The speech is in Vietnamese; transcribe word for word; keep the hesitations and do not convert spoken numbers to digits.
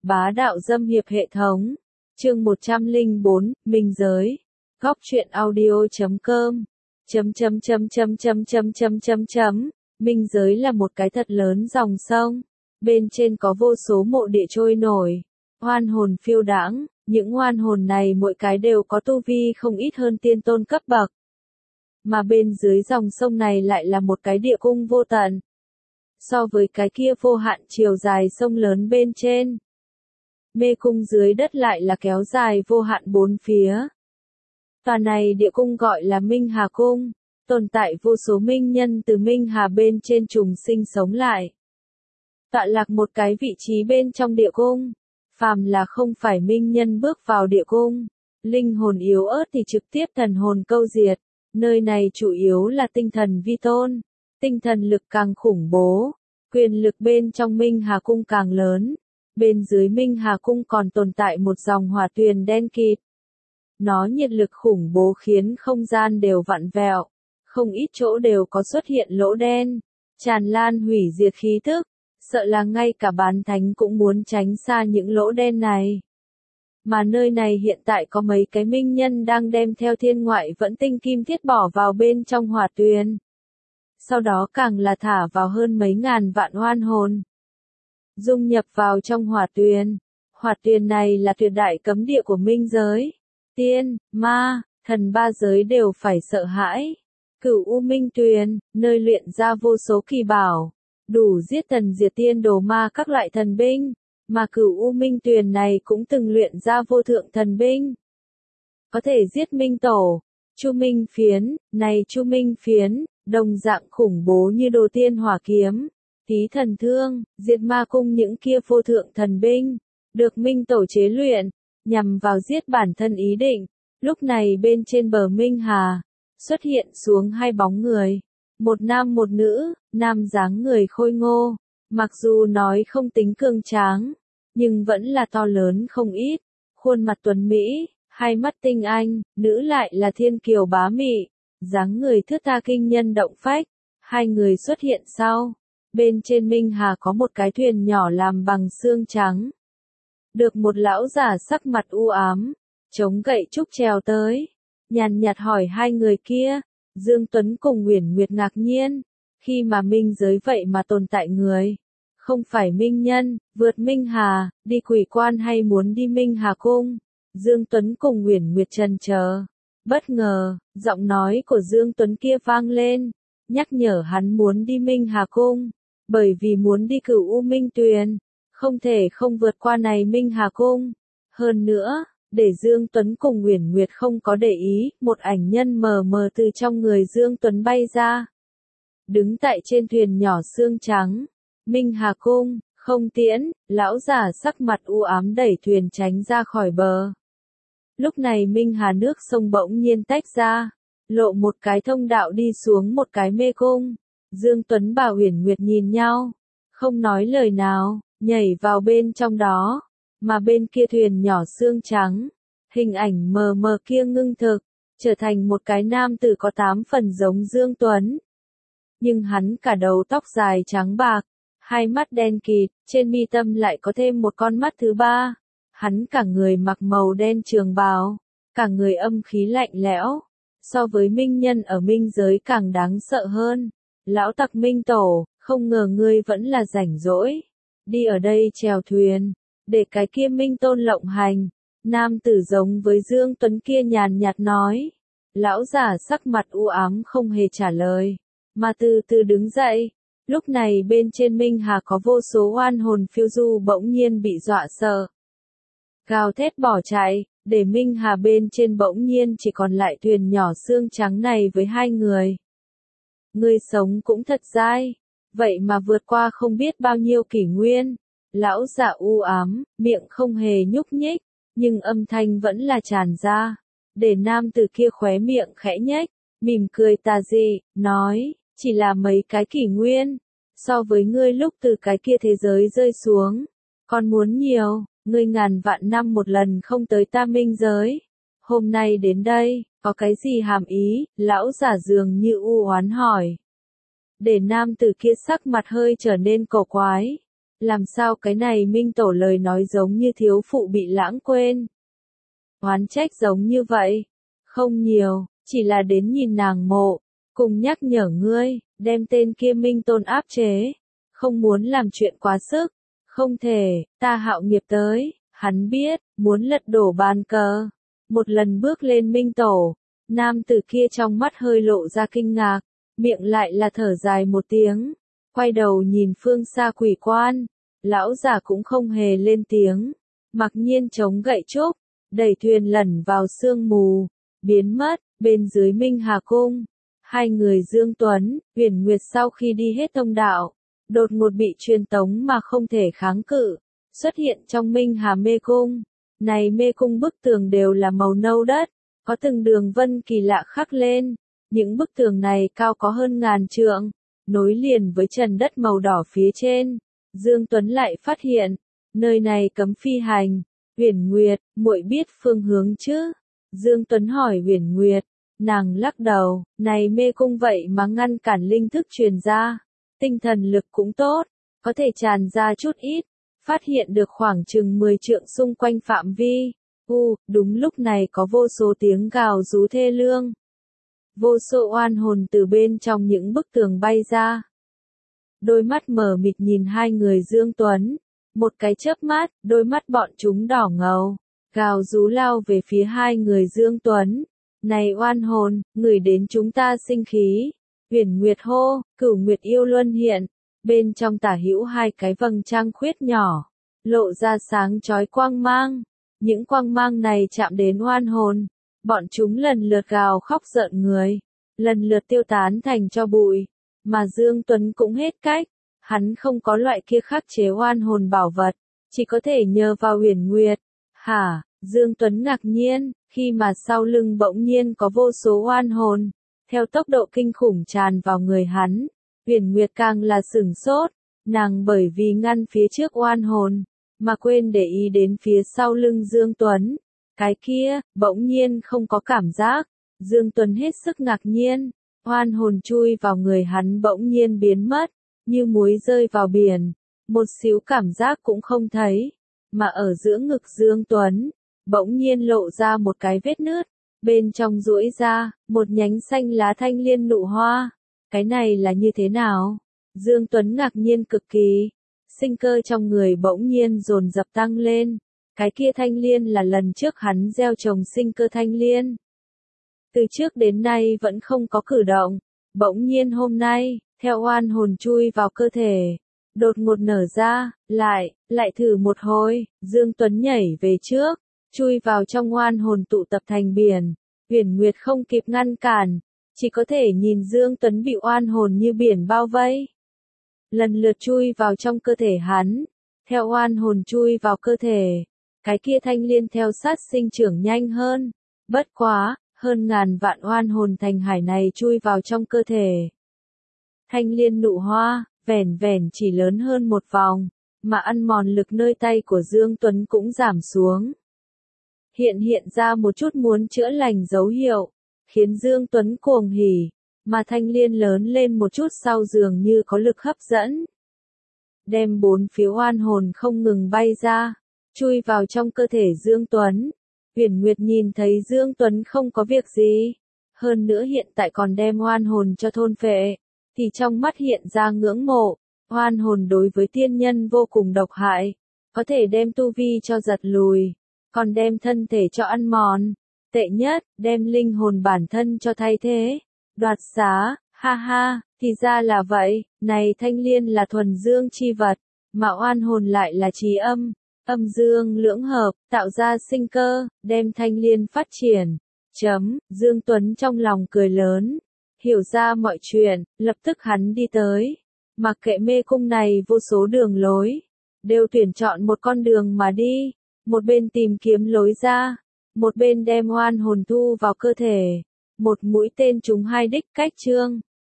Bá đạo dâm hiệp hệ thống. Chương một trăm lẻ bốn, Minh giới. Góc truyện audio chấm com. Chấm chấm chấm chấm chấm chấm chấm chấm chấm. Minh giới là một cái thật lớn dòng sông. Bên trên có vô số mộ địa trôi nổi. Oan hồn phiêu đãng, những oan hồn này mỗi cái đều có tu vi không ít hơn tiên tôn cấp bậc. Mà bên dưới dòng sông này lại là một cái địa cung vô tận. So với cái kia vô hạn chiều dài sông lớn bên trên. Mê cung dưới đất lại là kéo dài vô hạn bốn phía. Tòa này địa cung gọi là Minh Hà Cung, tồn tại vô số minh nhân từ Minh Hà bên trên trùng sinh sống lại. Tọa lạc một cái vị trí bên trong địa cung, phàm là không phải minh nhân bước vào địa cung, linh hồn yếu ớt thì trực tiếp thần hồn câu diệt, nơi này chủ yếu là tinh thần vi tôn, tinh thần lực càng khủng bố, quyền lực bên trong Minh Hà Cung càng lớn. Bên dưới Minh Hà Cung còn tồn tại một dòng hỏa tuyền đen kịt. Nó nhiệt lực khủng bố khiến không gian đều vặn vẹo, không ít chỗ đều có xuất hiện lỗ đen, tràn lan hủy diệt khí tức, sợ là ngay cả bán thánh cũng muốn tránh xa những lỗ đen này. Mà nơi này hiện tại có mấy cái minh nhân đang đem theo thiên ngoại vẫn tinh kim thiết bỏ vào bên trong hỏa tuyền. Sau đó càng là thả vào hơn mấy ngàn vạn oan hồn. Dung nhập vào trong hỏa tuyền. Hỏa tuyền này là tuyệt đại cấm địa của minh giới. Tiên, ma, thần ba giới đều phải sợ hãi. Cửu U Minh Tuyền, nơi luyện ra vô số kỳ bảo, đủ giết thần diệt tiên đồ ma các loại thần binh, mà Cửu U Minh Tuyền này cũng từng luyện ra vô thượng thần binh. Có thể giết Minh Tổ, Chu Minh Phiến, này Chu Minh Phiến, đồng dạng khủng bố như đồ tiên hỏa kiếm. Tí thần thương, diệt ma cung những kia vô thượng thần binh, được Minh Tổ chế luyện, nhằm vào giết bản thân ý định. Lúc này bên trên bờ Minh Hà, xuất hiện xuống hai bóng người, một nam một nữ, nam dáng người khôi ngô, mặc dù nói không tính cường tráng, nhưng vẫn là to lớn không ít, khuôn mặt tuấn mỹ, hai mắt tinh anh, nữ lại là thiên kiều bá mị, dáng người thướt tha kinh nhân động phách, hai người xuất hiện sau. Bên trên Minh Hà có một cái thuyền nhỏ làm bằng xương trắng. Được một lão già sắc mặt u ám, chống gậy trúc trèo tới, nhàn nhạt hỏi hai người kia. Dương Tuấn cùng Uyển Nguyệt ngạc nhiên, khi mà minh giới vậy mà tồn tại người. Không phải minh nhân, vượt Minh Hà, đi quỷ quan hay muốn đi Minh Hà Cung. Dương Tuấn cùng Uyển Nguyệt chần chờ. Bất ngờ, giọng nói của Dương Tuấn kia vang lên, nhắc nhở hắn muốn đi Minh Hà Cung. Bởi vì muốn đi Cửu U Minh Tuyền, không thể không vượt qua này Minh Hà Cung. Hơn nữa, để Dương Tuấn cùng Uyển Nguyệt không có để ý, một ảnh nhân mờ mờ từ trong người Dương Tuấn bay ra. Đứng tại trên thuyền nhỏ xương trắng, Minh Hà Cung, không tiễn, lão già sắc mặt u ám đẩy thuyền tránh ra khỏi bờ. Lúc này Minh Hà nước sông bỗng nhiên tách ra, lộ một cái thông đạo đi xuống một cái mê cung. Dương Tuấn và Uyển Nguyệt nhìn nhau, không nói lời nào, nhảy vào bên trong đó, mà bên kia thuyền nhỏ xương trắng, hình ảnh mờ mờ kia ngưng thực, trở thành một cái nam tử có tám phần giống Dương Tuấn. Nhưng hắn cả đầu tóc dài trắng bạc, hai mắt đen kịt, trên mi tâm lại có thêm một con mắt thứ ba. Hắn cả người mặc màu đen trường bào, cả người âm khí lạnh lẽo, so với minh nhân ở minh giới càng đáng sợ hơn. Lão tặc Minh Tổ, không ngờ ngươi vẫn là rảnh rỗi, đi ở đây chèo thuyền, để cái kia Minh Tôn lộng hành. Nam tử giống với Dương Tuấn kia nhàn nhạt nói. Lão giả sắc mặt u ám không hề trả lời, mà từ từ đứng dậy. Lúc này bên trên Minh Hà có vô số oan hồn phiêu du bỗng nhiên bị dọa sợ. Gào thét bỏ chạy, để Minh Hà bên trên bỗng nhiên chỉ còn lại thuyền nhỏ xương trắng này với hai người. Ngươi sống cũng thật dai, vậy mà vượt qua không biết bao nhiêu kỷ nguyên. Lão giả u ám, miệng không hề nhúc nhích, nhưng âm thanh vẫn là tràn ra. Để nam từ kia khóe miệng khẽ nhếch, mỉm cười tà dị, nói, chỉ là mấy cái kỷ nguyên. So với ngươi lúc từ cái kia thế giới rơi xuống, còn muốn nhiều, ngươi ngàn vạn năm một lần không tới ta minh giới. Hôm nay đến đây, có cái gì hàm ý, lão giả dường như u oán hỏi. Để nam tử kia sắc mặt hơi trở nên cổ quái. Làm sao cái này Minh Tổ lời nói giống như thiếu phụ bị lãng quên. Oán trách giống như vậy. Không nhiều, chỉ là đến nhìn nàng mộ, cùng nhắc nhở ngươi, đem tên kia Minh Tôn áp chế. Không muốn làm chuyện quá sức. Không thể, ta Hạo Nghiệp tới, hắn biết, muốn lật đổ bàn cờ. Một lần bước lên Minh Tổ, nam tử kia trong mắt hơi lộ ra kinh ngạc, miệng lại là thở dài một tiếng, quay đầu nhìn phương xa quỷ quan, lão già cũng không hề lên tiếng, mặc nhiên chống gậy trúc, đẩy thuyền lẩn vào sương mù, biến mất, bên dưới Minh Hà Cung. Hai người Dương Tuấn, Huyền Nguyệt sau khi đi hết thông đạo, đột ngột bị truyền tống mà không thể kháng cự, xuất hiện trong Minh Hà Mê Cung. Này mê cung bức tường đều là màu nâu đất, có từng đường vân kỳ lạ khắc lên, những bức tường này cao có hơn ngàn trượng, nối liền với trần đất màu đỏ phía trên. Dương Tuấn lại phát hiện, nơi này cấm phi hành. Huyền Nguyệt, muội biết phương hướng chứ? Dương Tuấn hỏi Huyền Nguyệt, nàng lắc đầu, này mê cung vậy mà ngăn cản linh thức truyền ra, tinh thần lực cũng tốt, có thể tràn ra chút ít. Phát hiện được khoảng chừng mười trượng xung quanh phạm vi. U, đúng lúc này có vô số tiếng gào rú thê lương. Vô số oan hồn từ bên trong những bức tường bay ra. Đôi mắt mở mịt nhìn hai người Dương Tuấn. Một cái chớp mắt, đôi mắt bọn chúng đỏ ngầu. Gào rú lao về phía hai người Dương Tuấn. Này oan hồn, người đến chúng ta sinh khí. Huyền Nguyệt hô, Cửu Nguyệt yêu luân hiện. Bên trong tả hữu hai cái vầng trăng khuyết nhỏ, lộ ra sáng chói quang mang. Những quang mang này chạm đến oan hồn, bọn chúng lần lượt gào khóc rợn người, lần lượt tiêu tán thành tro bụi. Mà Dương Tuấn cũng hết cách, hắn không có loại kia khắc chế oan hồn bảo vật, chỉ có thể nhờ vào Huyền Nguyệt. Hả? Dương Tuấn ngạc nhiên, khi mà sau lưng bỗng nhiên có vô số oan hồn, theo tốc độ kinh khủng tràn vào người hắn. Huyền Nguyệt càng là sửng sốt, nàng bởi vì ngăn phía trước oan hồn, mà quên để ý đến phía sau lưng Dương Tuấn. Cái kia, bỗng nhiên không có cảm giác. Dương Tuấn hết sức ngạc nhiên, oan hồn chui vào người hắn bỗng nhiên biến mất, như muối rơi vào biển, một xíu cảm giác cũng không thấy. Mà ở giữa ngực Dương Tuấn, bỗng nhiên lộ ra một cái vết nứt, bên trong duỗi ra, một nhánh xanh lá thanh liên nụ hoa. Cái này là như thế nào? Dương Tuấn ngạc nhiên cực kỳ. Sinh cơ trong người bỗng nhiên dồn dập tăng lên. Cái kia thanh liên là lần trước hắn gieo trồng sinh cơ thanh liên. Từ trước đến nay vẫn không có cử động. Bỗng nhiên hôm nay, theo oan hồn chui vào cơ thể, đột ngột nở ra, lại, lại thử một hồi, Dương Tuấn nhảy về trước, chui vào trong oan hồn tụ tập thành biển. Huyền Nguyệt không kịp ngăn cản, chỉ có thể nhìn Dương Tuấn bị oan hồn như biển bao vây. Lần lượt chui vào trong cơ thể hắn, theo oan hồn chui vào cơ thể, cái kia thanh liên theo sát sinh trưởng nhanh hơn. Bất quá, hơn ngàn vạn oan hồn thành hải này chui vào trong cơ thể. Thanh liên nụ hoa, vẻn vẻn chỉ lớn hơn một vòng, mà ăn mòn lực nơi tay của Dương Tuấn cũng giảm xuống. Hiện hiện ra một chút muốn chữa lành dấu hiệu, khiến Dương Tuấn cuồng hỉ, mà thanh liên lớn lên một chút sau dường như có lực hấp dẫn. Đem bốn phía oan hồn không ngừng bay ra, chui vào trong cơ thể Dương Tuấn. Huyền Nguyệt nhìn thấy Dương Tuấn không có việc gì, hơn nữa hiện tại còn đem oan hồn cho thôn phệ, thì trong mắt hiện ra ngưỡng mộ. Oan hồn đối với tiên nhân vô cùng độc hại, có thể đem tu vi cho giật lùi, còn đem thân thể cho ăn mòn. Tệ nhất, đem linh hồn bản thân cho thay thế, đoạt xá. Ha ha, thì ra là vậy, này thanh liên là thuần dương chi vật, mà oan hồn lại là trí âm, âm dương lưỡng hợp, tạo ra sinh cơ, đem thanh liên phát triển. Chấm, Dương Tuấn trong lòng cười lớn, hiểu ra mọi chuyện, lập tức hắn đi tới. Mặc kệ mê cung này vô số đường lối, đều tuyển chọn một con đường mà đi, một bên tìm kiếm lối ra, một bên đem oan hồn thu vào cơ thể, một mũi tên trúng hai đích cách chương.